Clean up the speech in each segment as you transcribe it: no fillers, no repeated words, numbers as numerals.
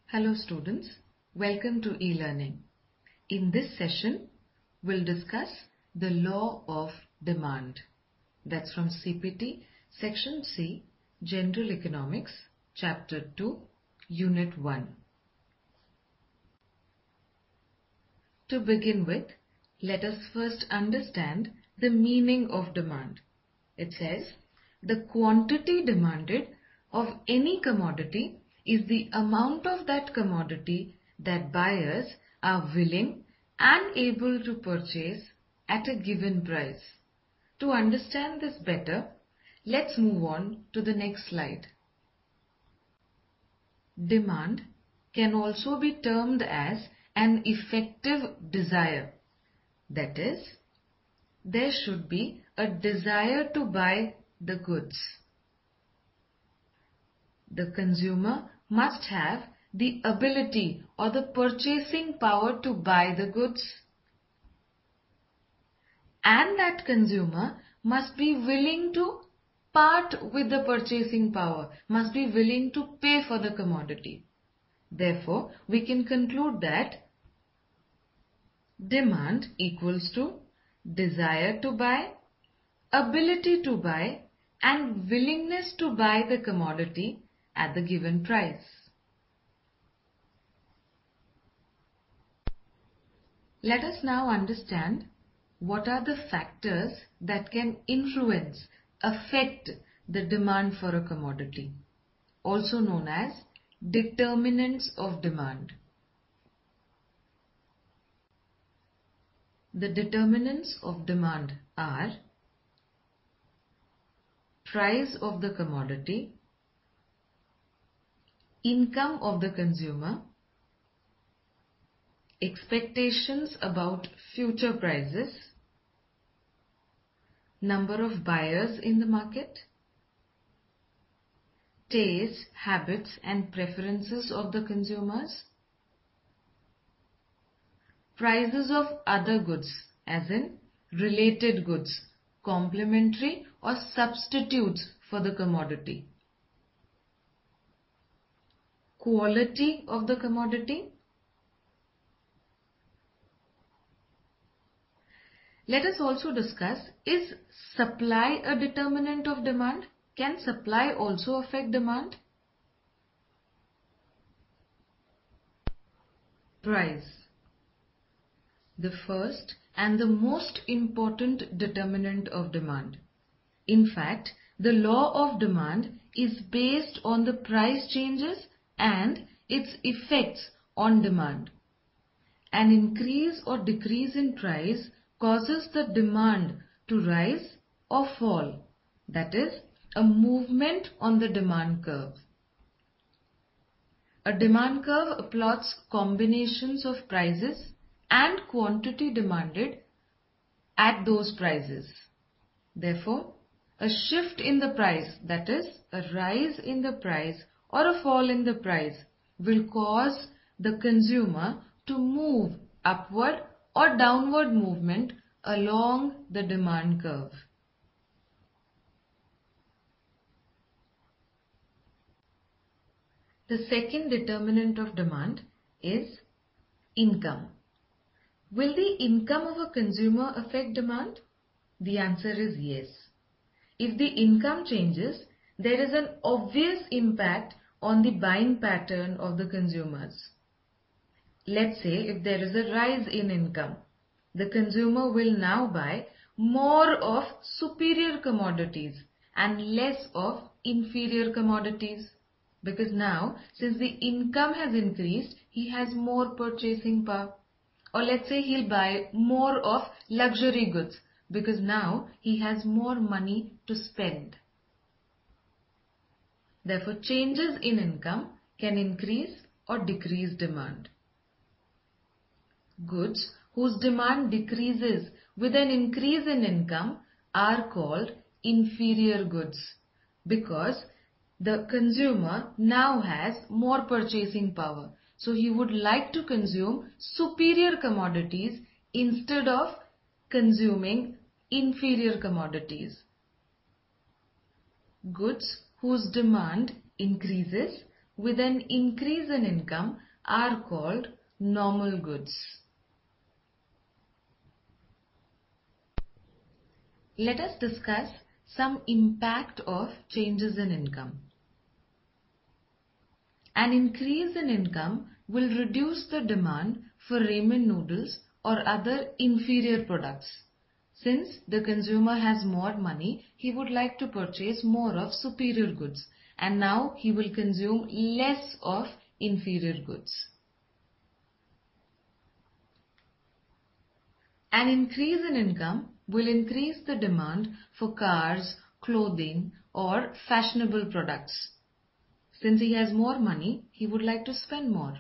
Hello students, welcome to e-learning. In this session, we'll discuss the law of demand. That's from CPT, Section C, General Economics, Chapter 2, Unit 1. To begin with, let us first understand the meaning of demand. It says, the quantity demanded of any commodity is the amount of that commodity that buyers are willing and able to purchase at a given price. To understand this better, let's move on to the next slide. Demand can also be termed as an effective desire. That is, there should be a desire to buy the goods. The consumer must have the ability or the purchasing power to buy the goods, and that consumer must be willing to part with the purchasing power, must be willing to pay for the commodity. Therefore, we can conclude that demand equals to desire to buy, ability to buy, and willingness to buy the commodity at the given price. Let us now understand what are the factors that can influence, affect the demand for a commodity, also known as determinants of demand. The determinants of demand are price of the commodity, income of the consumer, expectations about future prices, number of buyers in the market, taste, habits and preferences of the consumers, prices of other goods as in related goods, complementary or substitutes for the commodity, quality of the commodity. Let us also discuss, is supply a determinant of demand? Can supply also affect demand? Price. The first and the most important determinant of demand. In fact, the law of demand is based on the price changes and its effects on demand. An increase or decrease in price causes the demand to rise or fall. That is, a movement on the demand curve. A demand curve plots combinations of prices and quantity demanded at those prices. Therefore, a shift in the price, that is, a rise in the price or a fall in the price, will cause the consumer to move upward or downward movement along the demand curve. The second determinant of demand is income. Will the income of a consumer affect demand? The answer is yes. If the income changes, there is an obvious impact on the buying pattern of the consumers. Let's say if there is a rise in income, the consumer will now buy more of superior commodities and less of inferior commodities. Because now, since the income has increased, he has more purchasing power. Or let's say he'll buy more of luxury goods because now he has more money to spend. Therefore, changes in income can increase or decrease demand. Goods whose demand decreases with an increase in income are called inferior goods because the consumer now has more purchasing power. So he would like to consume superior commodities instead of consuming inferior commodities. Goods whose demand increases with an increase in income are called normal goods. Let us discuss some impact of changes in income. An increase in income will reduce the demand for ramen noodles or other inferior products. Since the consumer has more money, he would like to purchase more of superior goods, and now he will consume less of inferior goods. An increase in income will increase the demand for cars, clothing, or fashionable products. Since he has more money, he would like to spend more.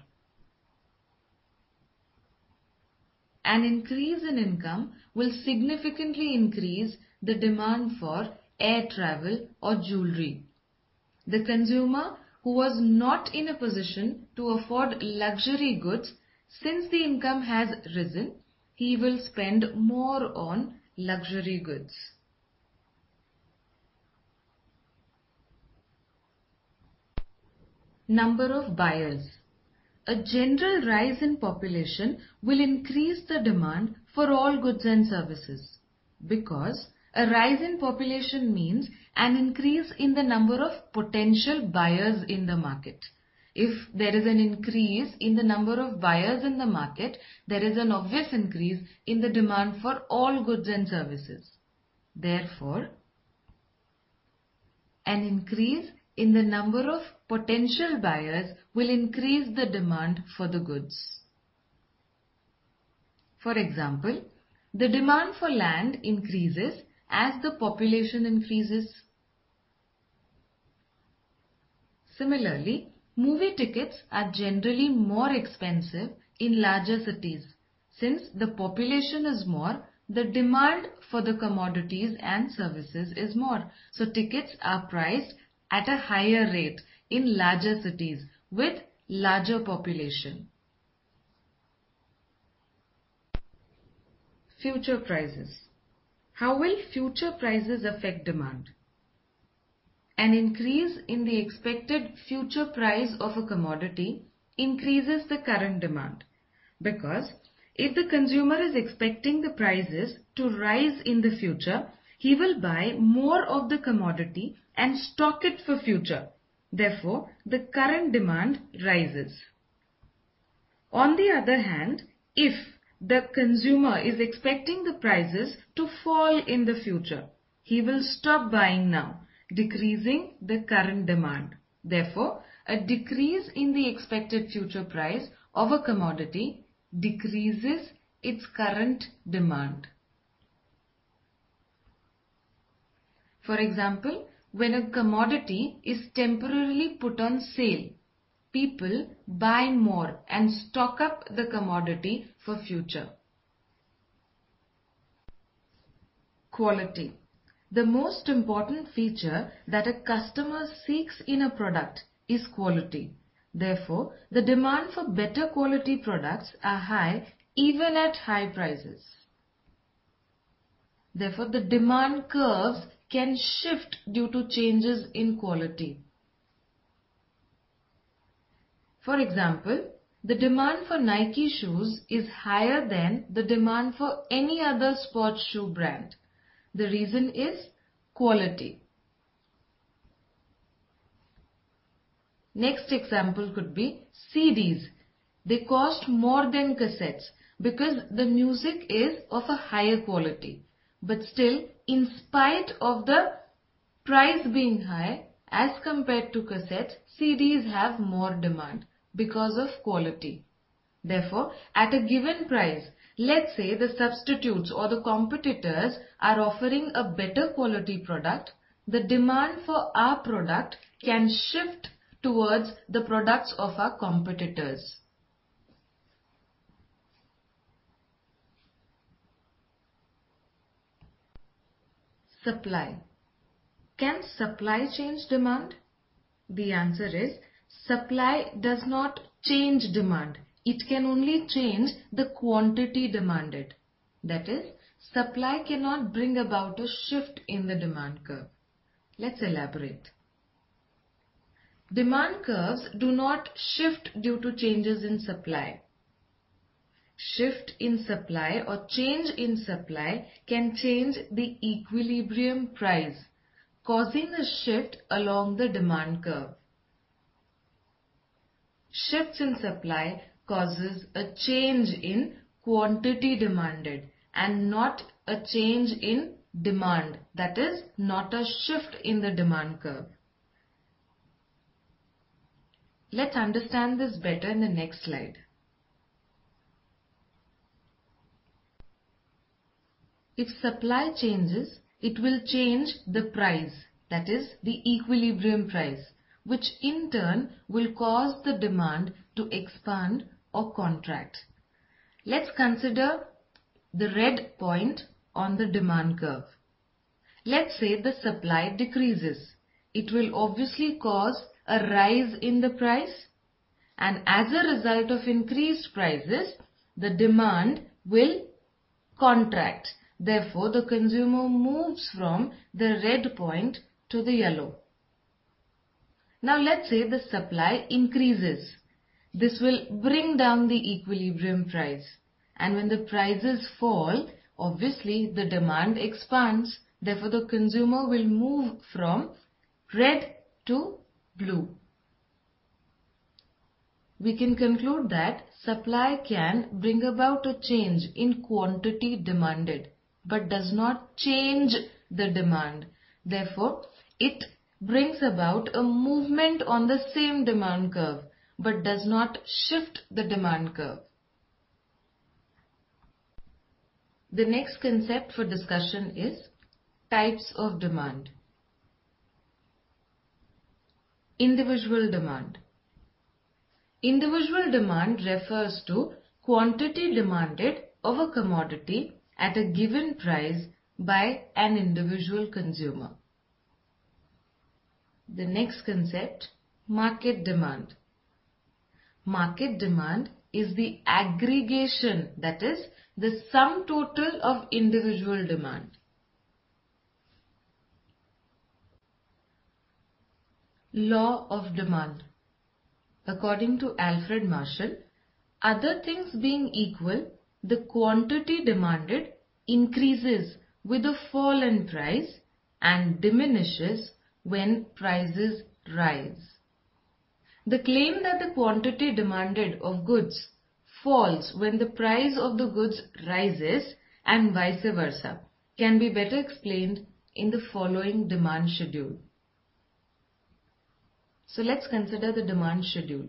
An increase in income will significantly increase the demand for air travel or jewelry. The consumer who was not in a position to afford luxury goods, since the income has risen, he will spend more on luxury goods. Number of buyers. A general rise in population will increase the demand for all goods and services, because a rise in population means an increase in the number of potential buyers in the market. If there is an increase in the number of buyers in the market, there is an obvious increase in the demand for all goods and services. Therefore, an increase in the number of potential buyers will increase the demand for the goods. For example, the demand for land increases as the population increases. Similarly, movie tickets are generally more expensive in larger cities. Since the population is more, the demand for the commodities and services is more. So tickets are priced at a higher rate in larger cities with larger population. Future prices. How will future prices affect demand? An increase in the expected future price of a commodity increases the current demand, because if the consumer is expecting the prices to rise in the future, he will buy more of the commodity and stock it for future. Therefore, the current demand rises. On the other hand, if the consumer is expecting the prices to fall in the future, he will stop buying now, decreasing the current demand. Therefore, a decrease in the expected future price of a commodity decreases its current demand. For example, when a commodity is temporarily put on sale, people buy more and stock up the commodity for future. Quality. The most important feature that a customer seeks in a product is quality. Therefore, the demand for better quality products are high even at high prices. Therefore, the demand curves can shift due to changes in quality. For example, the demand for Nike shoes is higher than the demand for any other sports shoe brand. The reason is quality. Next example could be CDs. They cost more than cassettes because the music is of a higher quality. But still, in spite of the price being high, as compared to cassettes, CDs have more demand because of quality. Therefore, at a given price, let's say the substitutes or the competitors are offering a better quality product, the demand for our product can shift towards the products of our competitors. Supply. Can supply change demand? The answer is supply does not change demand. It can only change the quantity demanded. That is, supply cannot bring about a shift in the demand curve. Let's elaborate. Demand curves do not shift due to changes in supply. Shift in supply or change in supply can change the equilibrium price, causing a shift along the demand curve. Shifts in supply causes a change in quantity demanded and not a change in demand, that is, not a shift in the demand curve. Let's understand this better in the next slide. If supply changes, it will change the price, that is, the equilibrium price, which in turn will cause the demand to expand or contract. Let's consider the red point on the demand curve. Let's say the supply decreases. It will obviously cause a rise in the price, and as a result of increased prices, the demand will contract. Therefore, the consumer moves from the red point to the yellow. Now let's say the supply increases. This will bring down the equilibrium price, and when the prices fall, obviously the demand expands. Therefore, the consumer will move from red to blue. We can conclude that supply can bring about a change in quantity demanded, but does not change the demand. Therefore, it brings about a movement on the same demand curve, but does not shift the demand curve. The next concept for discussion is types of demand. Individual demand. Individual demand refers to quantity demanded of a commodity at a given price by an individual consumer. The next concept, market demand. Market demand is the aggregation, that is, the sum total of individual demand. Law of demand. According to Alfred Marshall, other things being equal, the quantity demanded increases with a fall in price and diminishes when prices rise. The claim that the quantity demanded of goods falls when the price of the goods rises and vice versa can be better explained in the following demand schedule. So let's consider the demand schedule.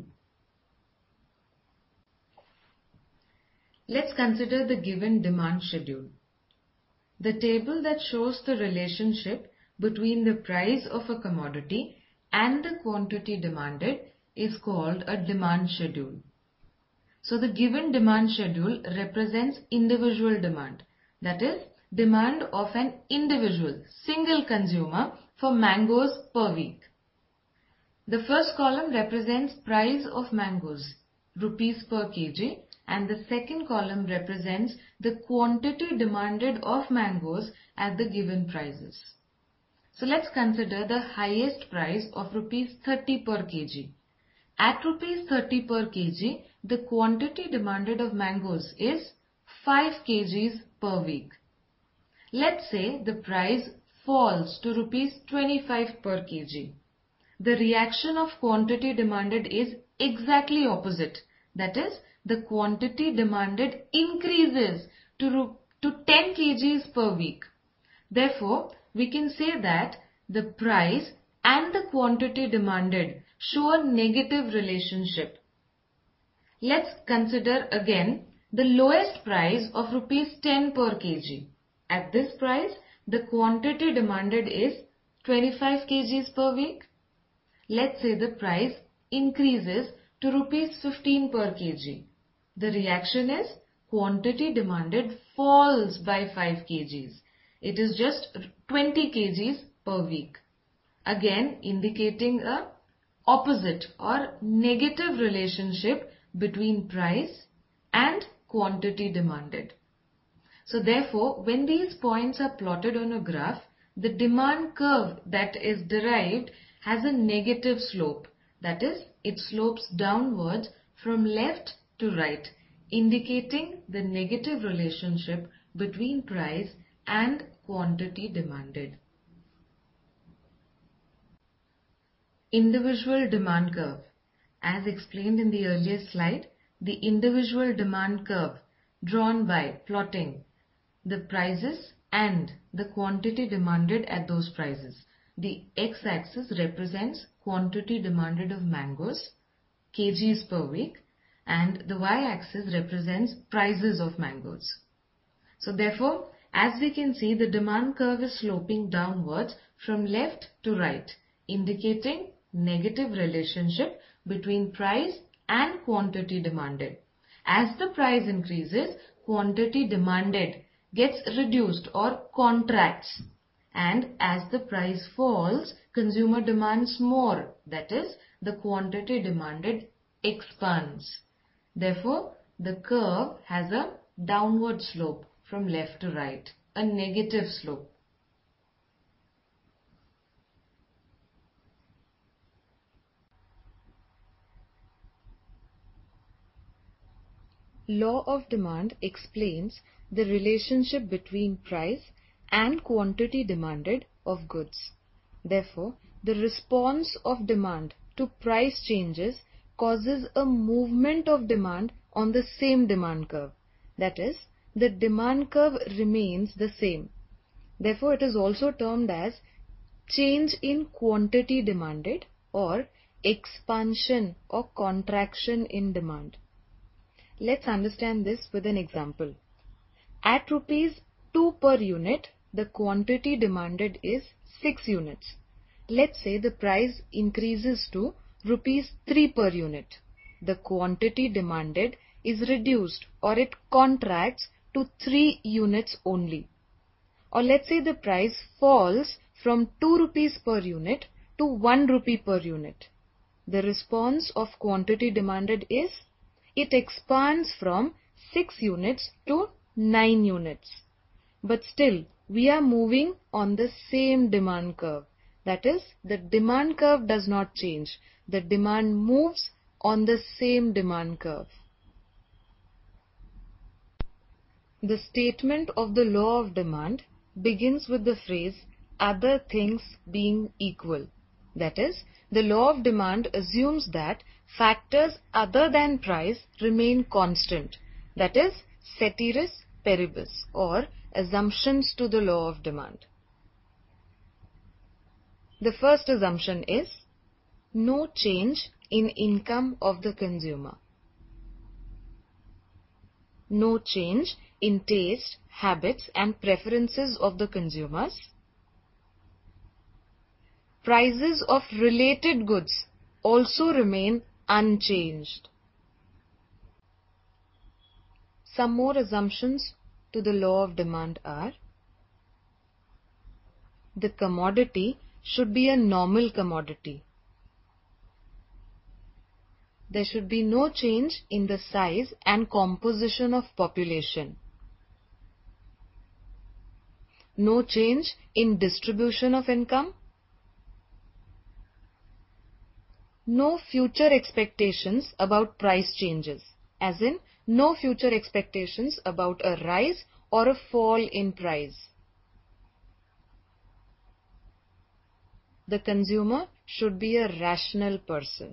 Let's consider the given demand schedule. The table that shows the relationship between the price of a commodity and the quantity demanded is called a demand schedule. So the given demand schedule represents individual demand, that is, demand of an individual, single consumer for mangoes per week. The first column represents price of mangoes, rupees per kg, and the second column represents the quantity demanded of mangoes at the given prices. So let's consider the highest price of rupees 30 per kg. At rupees 30 per kg, the quantity demanded of mangoes is 5 kgs per week. Let's say the price falls to rupees 25 per kg. The reaction of quantity demanded is exactly opposite. That is, the quantity demanded increases to 10 kgs per week. Therefore, we can say that the price and the quantity demanded show a negative relationship. Let's consider again the lowest price of rupees 10 per kg. At this price, the quantity demanded is 25 kgs per week. Let's say the price increases to rupees 15 per kg. The reaction is quantity demanded falls by 5 kgs. It is just 20 kgs per week. Again indicating a opposite or negative relationship between price and quantity demanded. So therefore, when these points are plotted on a graph, the demand curve that is derived has a negative slope, That is, it slopes downwards from left to right, indicating the negative relationship between price and quantity demanded. Individual demand curve. As explained in the earlier slide, the individual demand curve drawn by plotting the prices and the quantity demanded at those prices. The x-axis represents quantity demanded of mangoes, kgs per week, and the y-axis represents prices of mangoes. So therefore, as we can see, the demand curve is sloping downwards from left to right, indicating negative relationship between price and quantity demanded. As the price increases, quantity demanded gets reduced or contracts, and as the price falls, consumer demands more, that is, the quantity demanded expands. Therefore, the curve has a downward slope from left to right, a negative slope. Law of demand explains the relationship between price and quantity demanded of goods. Therefore, the response of demand to price changes causes a movement of demand on the same demand curve. That is, the demand curve remains the same. Therefore, it is also termed as change in quantity demanded or expansion or contraction in demand. Let's understand this with an example. At rupees 2 per unit, the quantity demanded is 6 units. Let's say the price increases to rupees 3 per unit. The quantity demanded is reduced or it contracts to 3 units only. Or let's say the price falls from 2 rupees per unit to 1 rupee per unit. The response of quantity demanded is it expands from 6 units to 9 units. But still, we are moving on the same demand curve. That is, the demand curve does not change. The demand moves on the same demand curve. The statement of the law of demand begins with the phrase, other things being equal. That is, the law of demand assumes that factors other than price remain constant. That is, ceteris paribus, or assumptions to the law of demand. The first assumption is no change in income of the consumer. No change in taste, habits and preferences of the consumers. Prices of related goods also remain unchanged. Some more assumptions to the law of demand are: the commodity should be a normal commodity. There should be no change in the size and composition of population. No change in distribution of income. No future expectations about price changes, as in no future expectations about a rise or a fall in price. The consumer should be a rational person.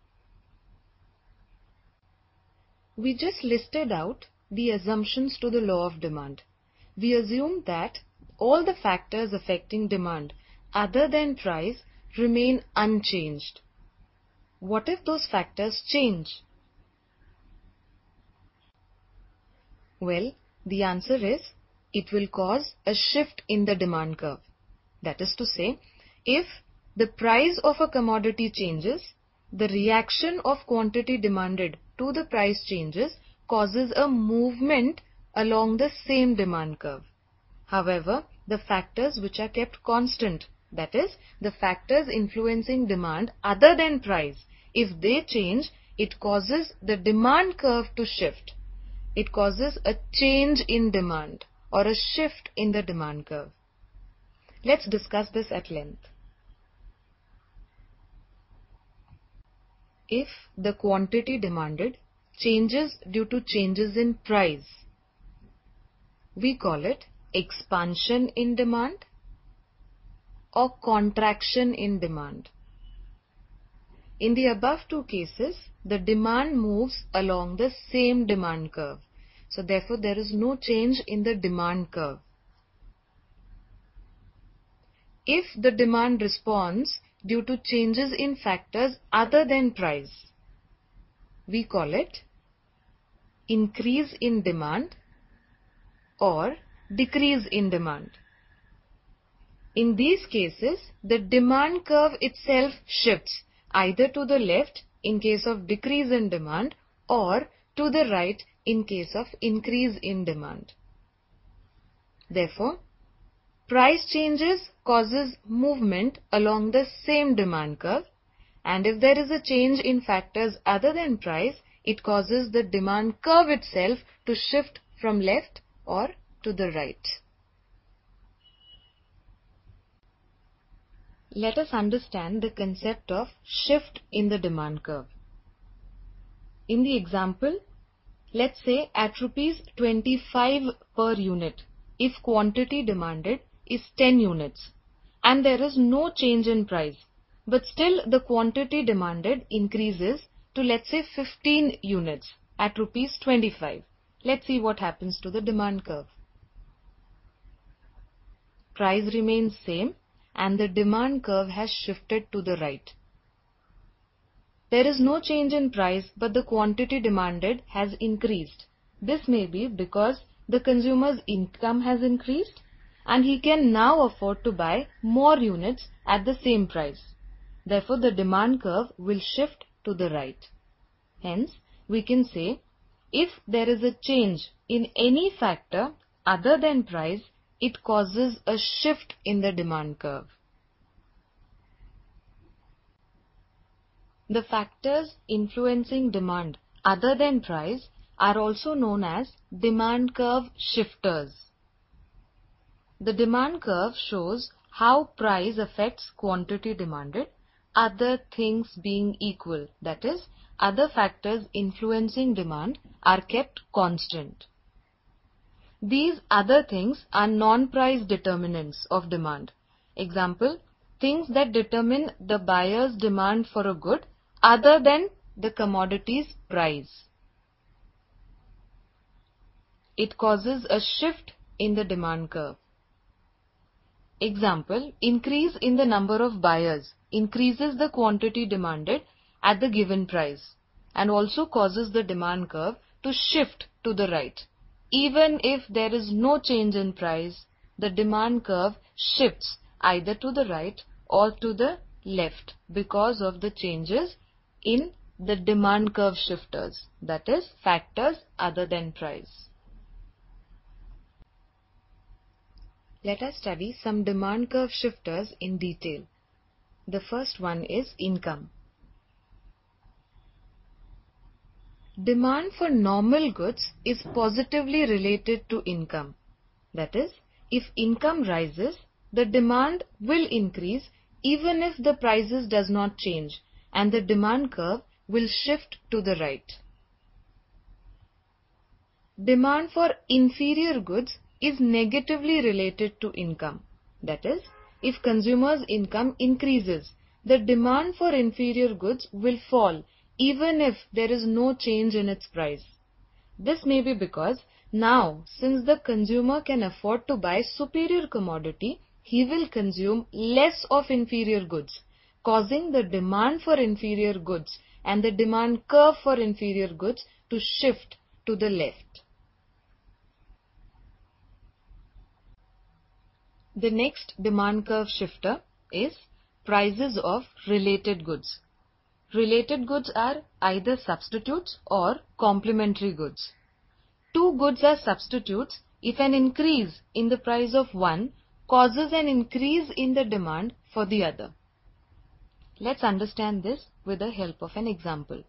We just listed out the assumptions to the law of demand. We assume that all the factors affecting demand other than price remain unchanged. What if those factors change? Well, the answer is it will cause a shift in the demand curve. That is to say, if the price of a commodity changes, the reaction of quantity demanded to the price changes causes a movement along the same demand curve. However, the factors which are kept constant, that is, the factors influencing demand other than price, if they change, it causes the demand curve to shift. It causes a change in demand or a shift in the demand curve. Let's discuss this at length. If the quantity demanded changes due to changes in price, we call it expansion in demand or contraction in demand. In the above two cases, the demand moves along the same demand curve. So therefore, there is no change in the demand curve. If the demand responds due to changes in factors other than price, we call it increase in demand or decrease in demand. In these cases, the demand curve itself shifts either to the left in case of decrease in demand or to the right in case of increase in demand. Therefore, price changes causes movement along the same demand curve, and if there is a change in factors other than price, it causes the demand curve itself to shift from left or to the right. Let us understand the concept of shift in the demand curve. In the example, let's say at rupees 25 per unit, if quantity demanded is 10 units and there is no change in price, but still the quantity demanded increases to, let's say, 15 units at rupees 25. Let's see what happens to the demand curve. Price remains same and the demand curve has shifted to the right. There is no change in price, but the quantity demanded has increased. This may be because the consumer's income has increased and he can now afford to buy more units at the same price. Therefore, the demand curve will shift to the right. Hence, we can say, if there is a change in any factor other than price, it causes a shift in the demand curve. The factors influencing demand other than price are also known as demand curve shifters. The demand curve shows how price affects quantity demanded, other things being equal, that is, other factors influencing demand are kept constant. These other things are non-price determinants of demand. Example, things that determine the buyer's demand for a good other than the commodity's price. It causes a shift in the demand curve. Example, increase in the number of buyers increases the quantity demanded at the given price and also causes the demand curve to shift to the right. Even if there is no change in price, the demand curve shifts either to the right or to the left because of the changes in the demand curve shifters, that is, factors other than price. Let us study some demand curve shifters in detail. The first one is income. Demand for normal goods is positively related to income. That is, if income rises, the demand will increase even if the prices does not change and the demand curve will shift to the right. Demand for inferior goods is negatively related to income. That is, if consumers' income increases, the demand for inferior goods will fall even if there is no change in its price. This may be because now, since the consumer can afford to buy superior commodity, he will consume less of inferior goods, causing the demand for inferior goods and the demand curve for inferior goods to shift to the left. The next demand curve shifter is prices of related goods. Related goods are either substitutes or complementary goods. Two goods are substitutes if an increase in the price of one causes an increase in the demand for the other. Let's understand this with the help of an example.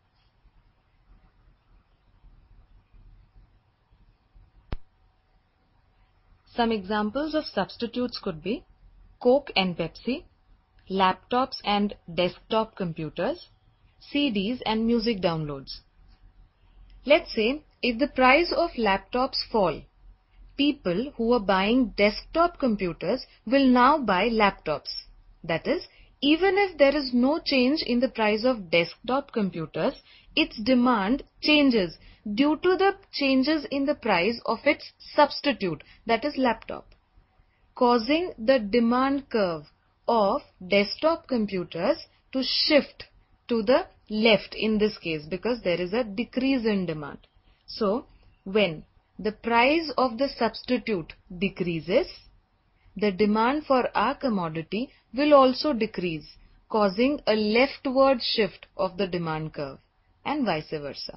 Some examples of substitutes could be Coke and Pepsi, laptops and desktop computers, CDs and music downloads. Let's say if the price of laptops fall, people who are buying desktop computers will now buy laptops. That is, even if there is no change in the price of desktop computers, its demand changes due to the changes in the price of its substitute, that is laptop, causing the demand curve of desktop computers to shift to the left in this case because there is a decrease in demand. So, when the price of the substitute decreases, the demand for our commodity will also decrease, causing a leftward shift of the demand curve and vice versa.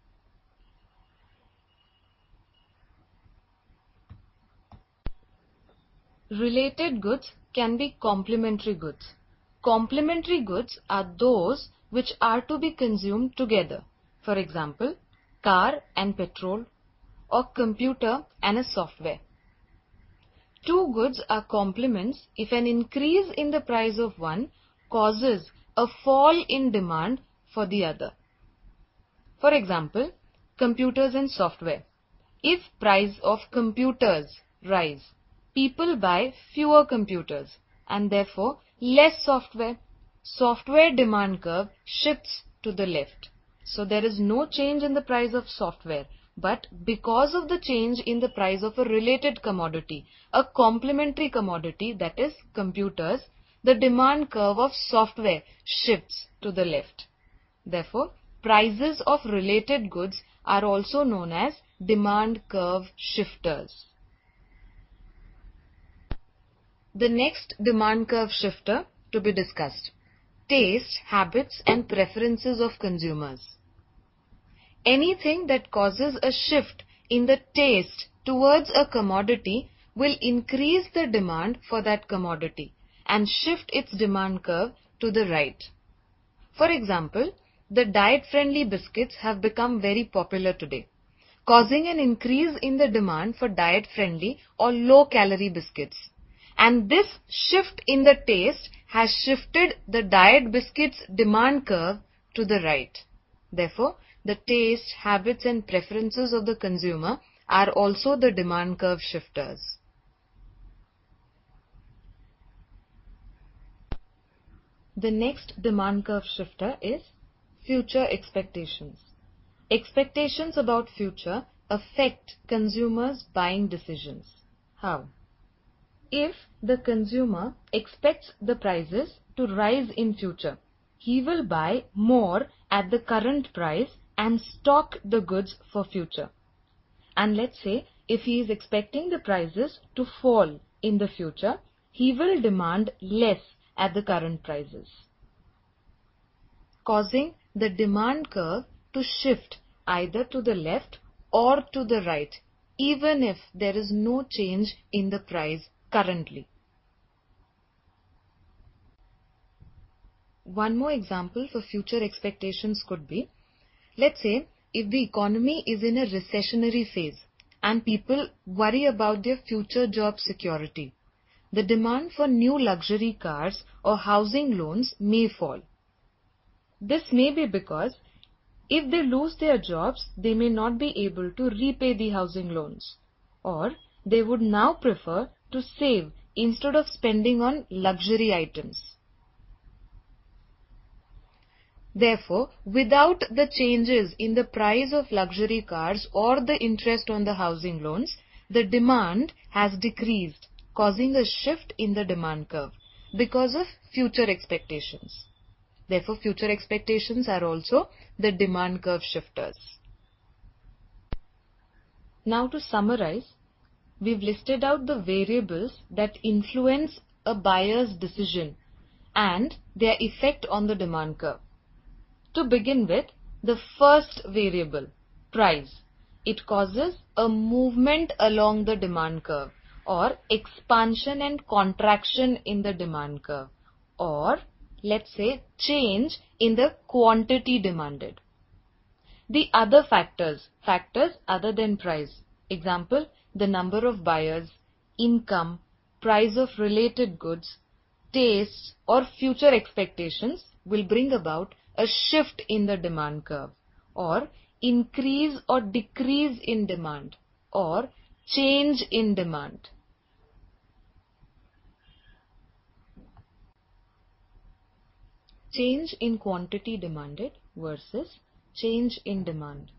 Related goods can be complementary goods. Complementary goods are those which are to be consumed together. For example, car and petrol, or computer and a software. Two goods are complements if an increase in the price of one causes a fall in demand for the other. For example, computers and software. If price of computers rise, people buy fewer computers and therefore less software. Software demand curve shifts to the left. So there is no change in the price of software, but because of the change in the price of a related commodity, a complementary commodity, that is computers, the demand curve of software shifts to the left. Therefore, prices of related goods are also known as demand curve shifters. The next demand curve shifter to be discussed: taste, habits and preferences of consumers. Anything that causes a shift in the taste towards a commodity will increase the demand for that commodity and shift its demand curve to the right. For example, the diet-friendly biscuits have become very popular today, causing an increase in the demand for diet-friendly or low-calorie biscuits. And this shift in the taste has shifted the diet biscuits demand curve to the right. Therefore, the taste, habits and preferences of the consumer are also the demand curve shifters. The next demand curve shifter is future expectations. Expectations about future affect consumers' buying decisions. How? If the consumer expects the prices to rise in future, he will buy more at the current price and stock the goods for future. And let's say if he is expecting the prices to fall in the future, he will demand less at the current prices, causing the demand curve to shift either to the left or to the right, even if there is no change in the price currently. One more example for future expectations could be, let's say if the economy is in a recessionary phase and people worry about their future job security, the demand for new luxury cars or housing loans may fall. This may be because if they lose their jobs, they may not be able to repay the housing loans, or they would now prefer to save instead of spending on luxury items. Therefore, without the changes in the price of luxury cars or the interest on the housing loans, the demand has decreased, causing a shift in the demand curve because of future expectations. Therefore, future expectations are also the demand curve shifters. Now to summarize, we've listed out the variables that influence a buyer's decision and their effect on the demand curve. To begin with, the first variable, price. It causes a movement along the demand curve, or expansion and contraction in the demand curve, or let's say change in the quantity demanded. The other factors other than price, example, the number of buyers, income, price of related goods, tastes or future expectations will bring about a shift in the demand curve, or increase or decrease in demand, or change in demand. Change in quantity demanded versus change in demand.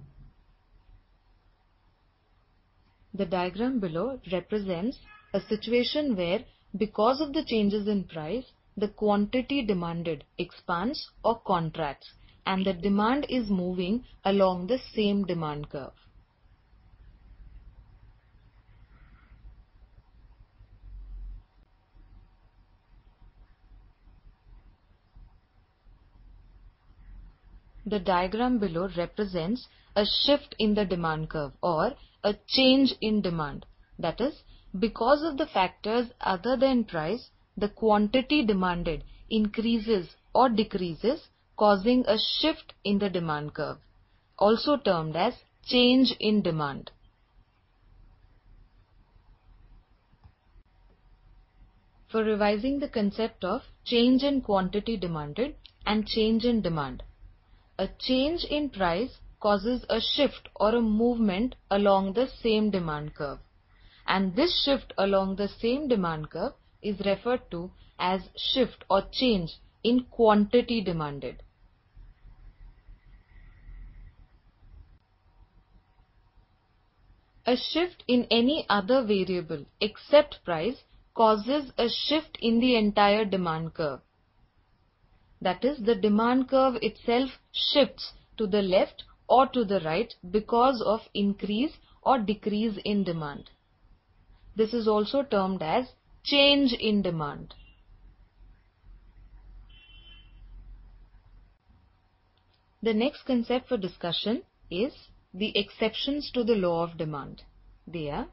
The diagram below represents a situation where, because of the changes in price, the quantity demanded expands or contracts, and the demand is moving along the same demand curve. The diagram below represents a shift in the demand curve, or a change in demand. That is, because of the factors other than price, the quantity demanded increases or decreases, causing a shift in the demand curve, also termed as change in demand. For revising the concept of change in quantity demanded and change in demand. A change in price causes a shift or a movement along the same demand curve, and this shift along the same demand curve is referred to as shift or change in quantity demanded. A shift in any other variable except price causes a shift in the entire demand curve. That is, the demand curve itself shifts to the left or to the right because of increase or decrease in demand. This is also termed as change in demand. The next concept for discussion is the exceptions to the law of demand. They are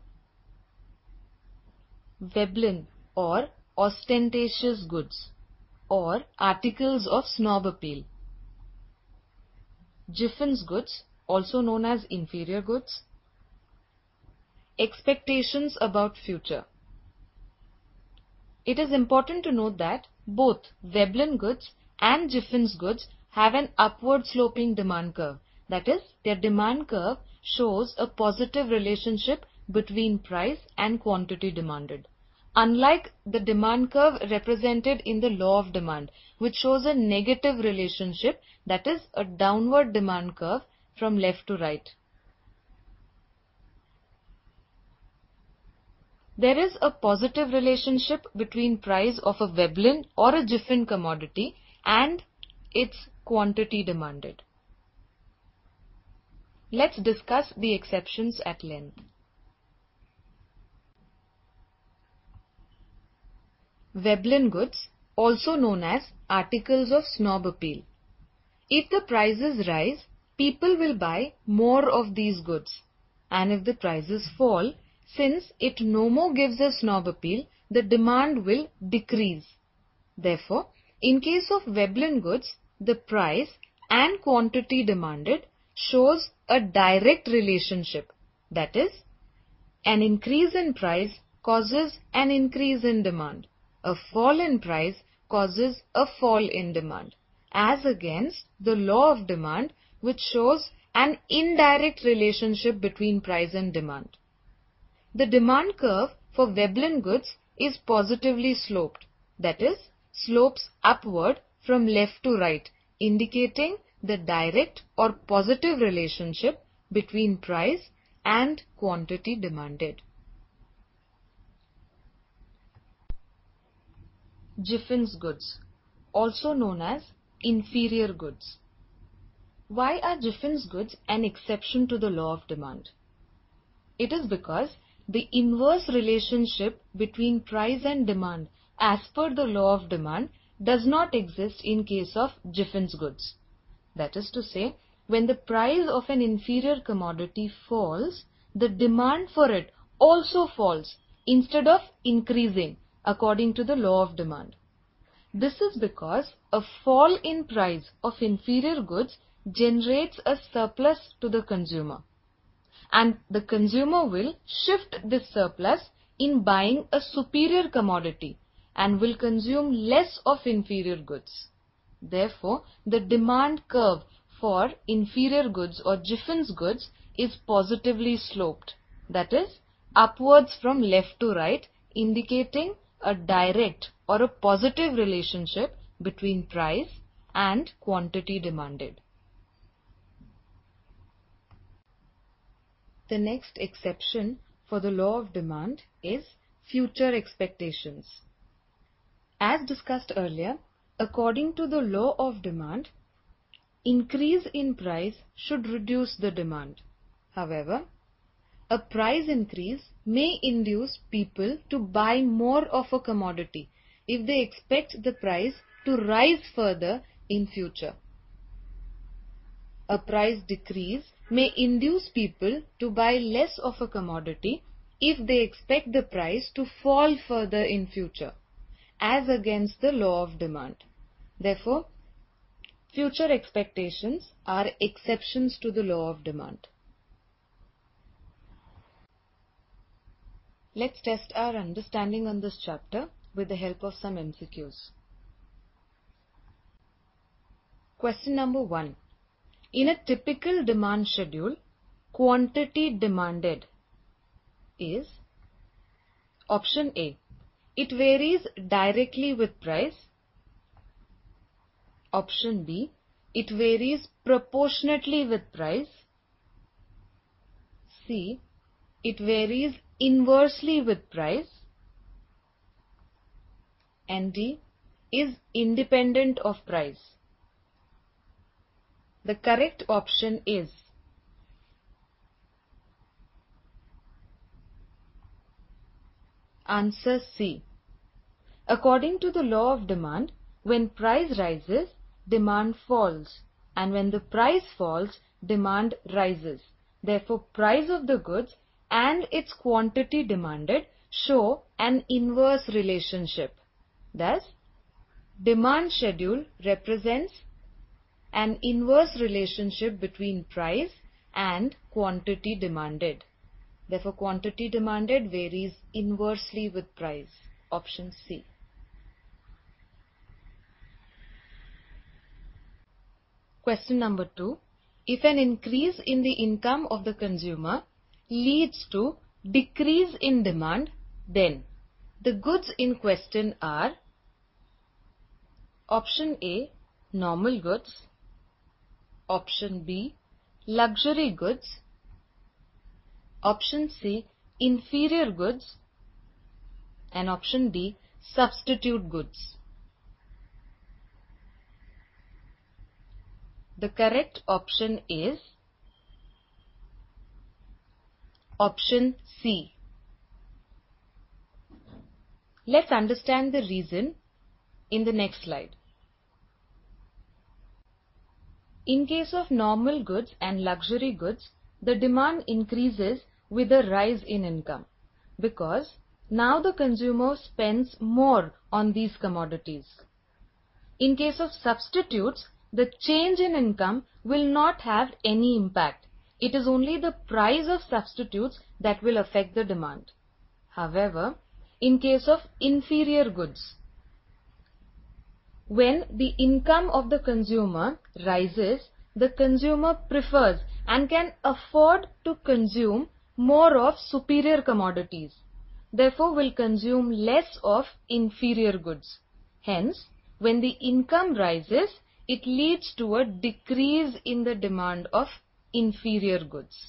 Veblen or ostentatious goods, or articles of snob appeal. Giffen's goods, also known as inferior goods. Expectations about future. It is important to note that both Veblen goods and Giffen's goods have an upward sloping demand curve. That is, their demand curve shows a positive relationship between price and quantity demanded. Unlike the demand curve represented in the law of demand, which shows a negative relationship, that is, a downward demand curve from left to right. There is a positive relationship between price of a Veblen or a Giffen commodity and its quantity demanded. Let's discuss the exceptions at length. Veblen goods, also known as articles of snob appeal. If the prices rise, people will buy more of these goods, and if the prices fall, since it no more gives a snob appeal, the demand will decrease. Therefore, in case of Veblen goods, the price and quantity demanded shows a direct relationship. That is, an increase in price causes an increase in demand. A fall in price causes a fall in demand, as against the law of demand, which shows an indirect relationship between price and demand. The demand curve for Veblen goods is positively sloped, that is, slopes upward from left to right, indicating the direct or positive relationship between price and quantity demanded. Giffen's goods, also known as inferior goods. Why are Giffen's goods an exception to the law of demand? It is because the inverse relationship between price and demand as per the law of demand does not exist in case of Giffen's goods. That is to say, when the price of an inferior commodity falls, the demand for it also falls instead of increasing according to the law of demand. This is because a fall in price of inferior goods generates a surplus to the consumer, and the consumer will shift this surplus in buying a superior commodity and will consume less of inferior goods. Therefore, the demand curve for inferior goods or Giffin's goods is positively sloped, that is, upwards from left to right, indicating a direct or a positive relationship between price and quantity demanded. The next exception for the law of demand is future expectations. As discussed earlier, according to the law of demand, increase in price should reduce the demand. However, a price increase may induce people to buy more of a commodity if they expect the price to rise further in future. A price decrease may induce people to buy less of a commodity if they expect the price to fall further in future, as against the law of demand. Therefore, future expectations are exceptions to the law of demand. Let's test our understanding on this chapter with the help of some MCQs. Question number 1. In a typical demand schedule, quantity demanded is option A. It varies directly with price. Option B. It varies proportionately with price. C. It varies inversely with price. And D. Is independent of price. The correct option is answer C. According to the law of demand, when price rises, demand falls, and when the price falls, demand rises. Therefore, price of the goods and its quantity demanded show an inverse relationship. Thus, demand schedule represents an inverse relationship between price and quantity demanded. Therefore, quantity demanded varies inversely with price. Option C. Question number 2. If an increase in the income of the consumer leads to decrease in demand, then the goods in question are option A. Normal goods. Option B. Luxury goods. Option C. Inferior goods. And option D. Substitute goods. The correct option is option C. Let's understand the reason in the next slide. In case of normal goods and luxury goods, the demand increases with a rise in income because now the consumer spends more on these commodities. In case of substitutes, the change in income will not have any impact. It is only the price of substitutes that will affect the demand. However, in case of inferior goods, when the income of the consumer rises, the consumer prefers and can afford to consume more of superior commodities. Therefore, will consume less of inferior goods. Hence, when the income rises, it leads to a decrease in the demand of inferior goods.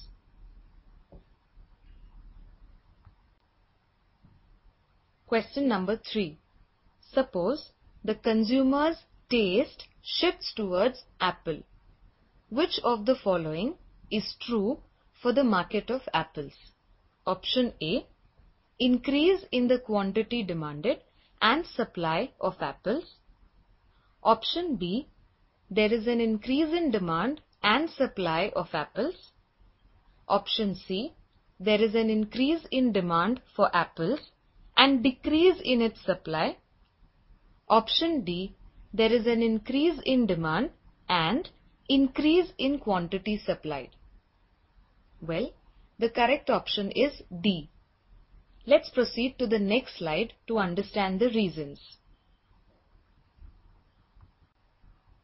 Question number 3. Suppose the consumer's taste shifts towards apple. Which of the following is true for the market of apples? Option A. Increase in the quantity demanded and supply of apples. Option B. There is an increase in demand and supply of apples. Option C. There is an increase in demand for apples and decrease in its supply. Option D. There is an increase in demand and increase in quantity supplied. Well, the correct option is D. Let's proceed to the next slide to understand the reasons.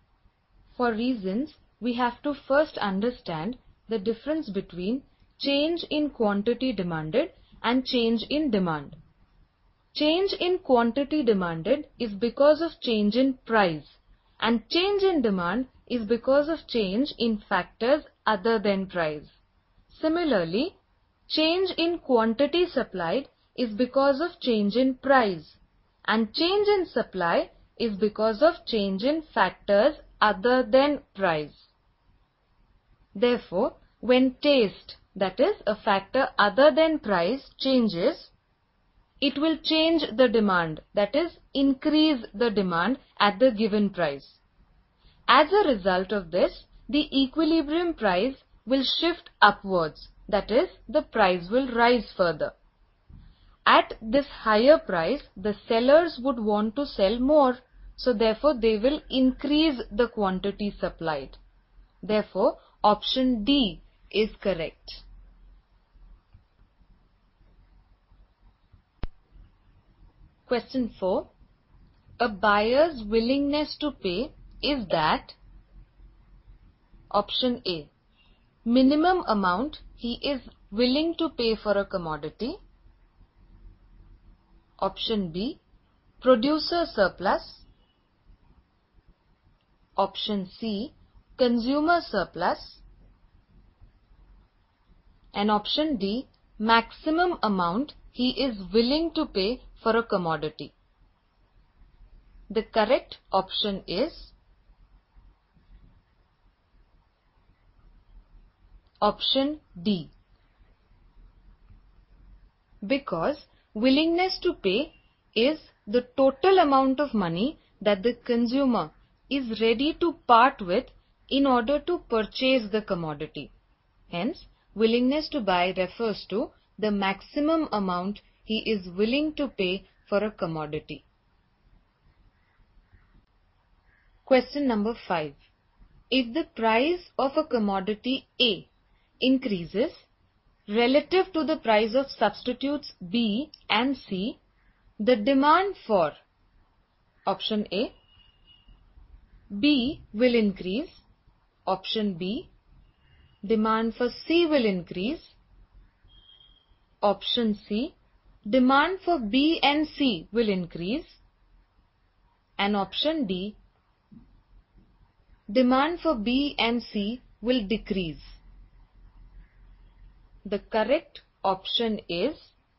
For reasons, we have to first understand the difference between change in quantity demanded and change in demand. Change in quantity demanded is because of change in price, and change in demand is because of change in factors other than price. Similarly, change in quantity supplied is because of change in price, and change in supply is because of change in factors other than price. Therefore, when taste, that is, a factor other than price, changes, it will change the demand, that is, increase the demand at the given price. As a result of this, the equilibrium price will shift upwards, that is, the price will rise further. At this higher price, the sellers would want to sell more, so therefore they will increase the quantity supplied. Therefore, option D is correct. Question 4. A buyer's willingness to pay is that option A. Minimum amount he is willing to pay for a commodity. Option B. Producer surplus. Option C. Consumer surplus. And option D. Maximum amount he is willing to pay for a commodity. The correct option is option D. Because willingness to pay is the total amount of money that the consumer is ready to part with in order to purchase the commodity. Hence, willingness to buy refers to the maximum amount he is willing to pay for a commodity. Question number 5. If the price of a commodity A increases relative to the price of substitutes B and C, the demand for option A, B will increase. Option B, demand for C will increase. Option C, demand for B and C will increase. And option D, demand for B and C will decrease. The correct option is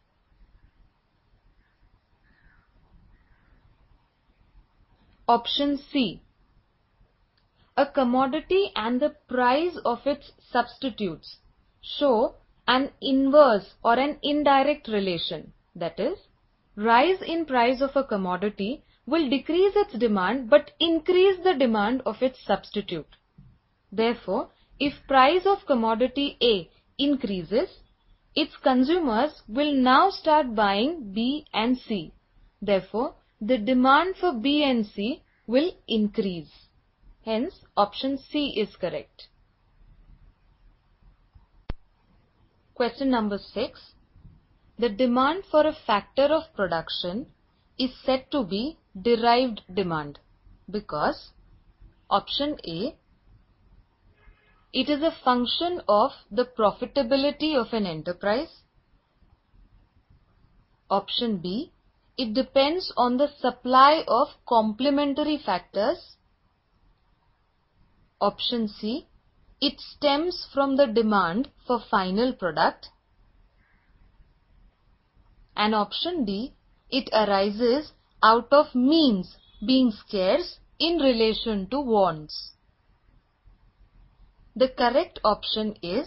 option C. A commodity and the price of its substitutes show an inverse or an indirect relation. That is, rise in price of a commodity will decrease its demand but increase the demand of its substitute. Therefore, if price of commodity A increases, its consumers will now start buying B and C. Therefore, the demand for B and C will increase. Hence, option C is correct. Question number 6. The demand for a factor of production is said to be derived demand because option A, it is a function of the profitability of an enterprise. Option B, it depends on the supply of complementary factors. Option C, it stems from the demand for final product. And option D, it arises out of means being scarce in relation to wants. The correct option is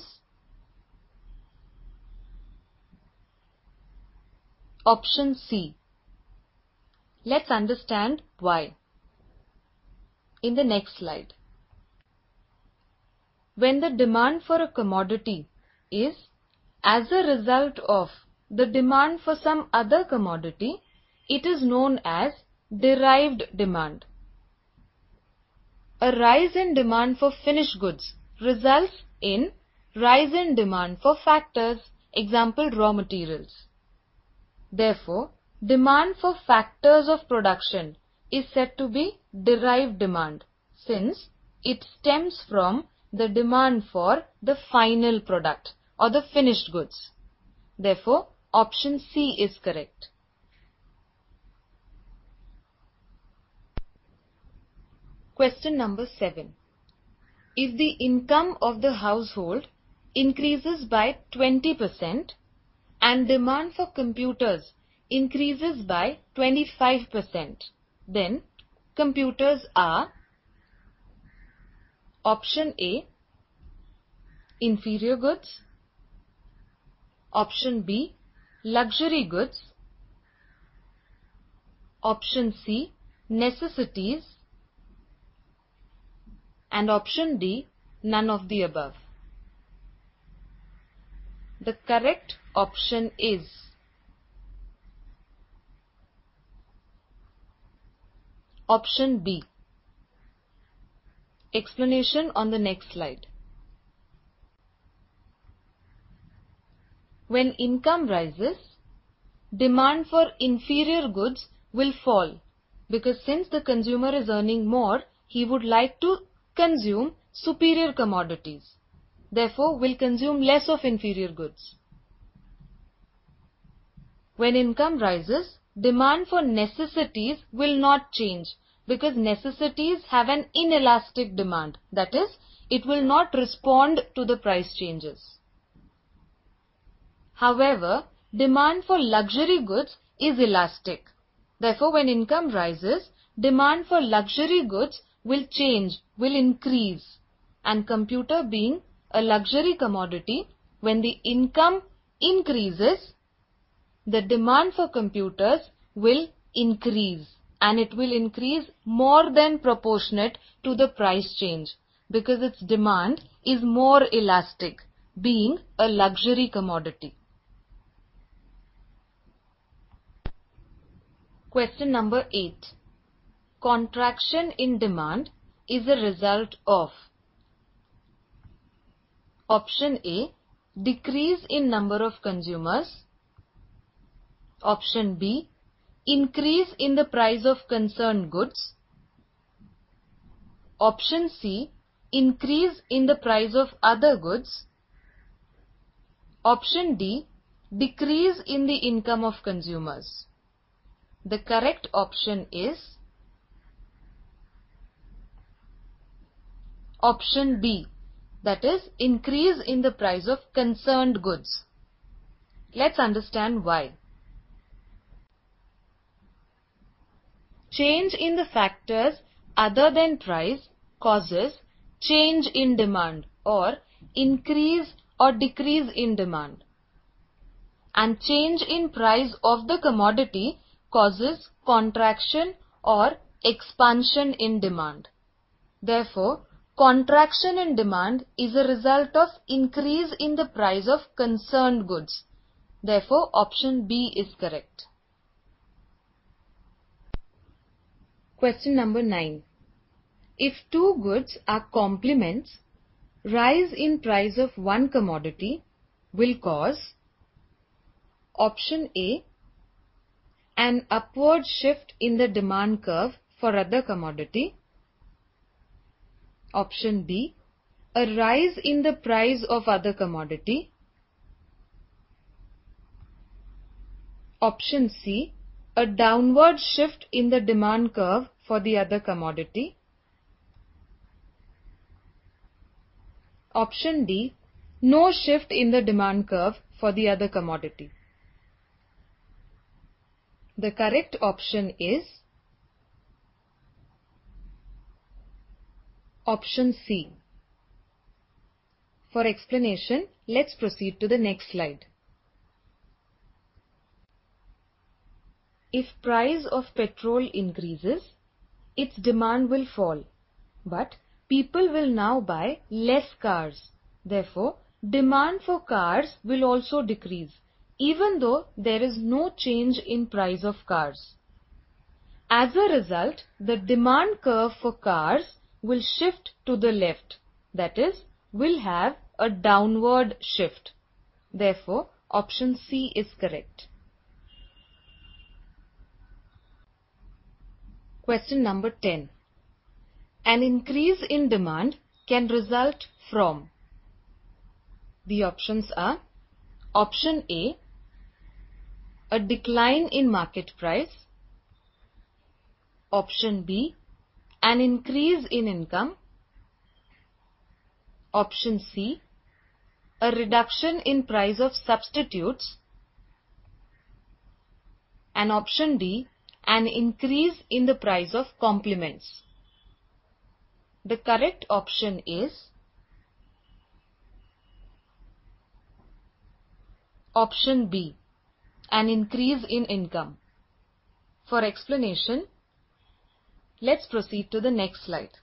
option C. Let's understand why in the next slide. When the demand for a commodity is as a result of the demand for some other commodity, it is known as derived demand. A rise in demand for finished goods results in rise in demand for factors, example raw materials. Therefore, demand for factors of production is said to be derived demand since it stems from the demand for the final product or the finished goods. Therefore, option C is correct. Question number 7. If the income of the household increases by 20% and demand for computers increases by 25%, then computers are: option A, inferior goods; option B, luxury goods; option C, necessities; and option D, none of the above. The correct option is option B. Explanation on the next slide. When income rises, demand for inferior goods will fall, because since the consumer is earning more, he would like to consume superior commodities. Therefore, will consume less of inferior goods. When income rises, demand for necessities will not change, because necessities have an inelastic demand. That is, it will not respond to the price changes. However, demand for luxury goods is elastic. Therefore, when income rises, demand for luxury goods will change, will increase. And computer being a luxury commodity, when the income increases, the demand for computers will increase, and it will increase more than proportionate to the price change, because its demand is more elastic, being a luxury commodity. Question number 8. Contraction in demand is a result of: option A, decrease in number of consumers; option B, increase in the price of concerned goods; option C, increase in the price of other goods; option D, decrease in the income of consumers. The correct option is option B, that is, increase in the price of concerned goods. Let's understand why. Change in the factors other than price causes change in demand or increase or decrease in demand. And change in price of the commodity causes contraction or expansion in demand. Therefore, contraction in demand is a result of increase in the price of concerned goods. Therefore, option B is correct. Question number 9. If two goods are complements, rise in price of one commodity will cause: option A, an upward shift in the demand curve for other commodity; option B, a rise in the price of other commodity; option C, a downward shift in the demand curve for the other commodity; option D, no shift in the demand curve for the other commodity. The correct option is option C. For explanation, let's proceed to the next slide. If price of petrol increases, its demand will fall, but people will now buy less cars. Therefore, demand for cars will also decrease, even though there is no change in price of cars. As a result, the demand curve for cars will shift to the left, that is, will have a downward shift. Therefore, option C is correct. Question number 10. an increase in demand can result from? The options are: option A, a decline in market price; option B, an increase in income; option C, a reduction in price of substitutes; and option D, an increase in the price of complements. The correct option is option B, an increase in income. For explanation, let's proceed to the next slide.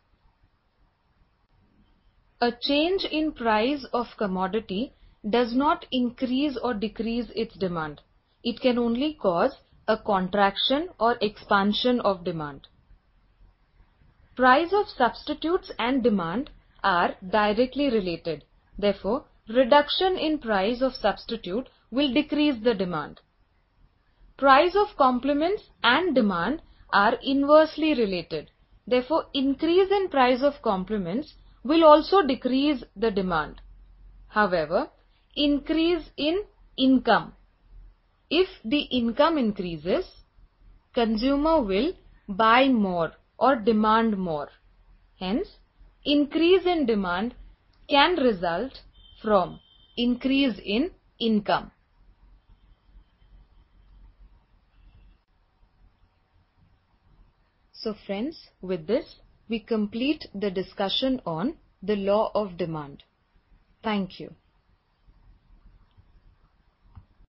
A change in price of commodity does not increase or decrease its demand. It can only cause a contraction or expansion of demand. Price of substitutes and demand are directly related. Therefore, reduction in price of substitute will decrease the demand. Price of complements and demand are inversely related. Therefore, increase in price of complements will also decrease the demand. However, increase in income. If the income increases, consumer will buy more or demand more. Hence, increase in demand can result from increase in income. So friends, with this, we complete the discussion on the law of demand. Thank you.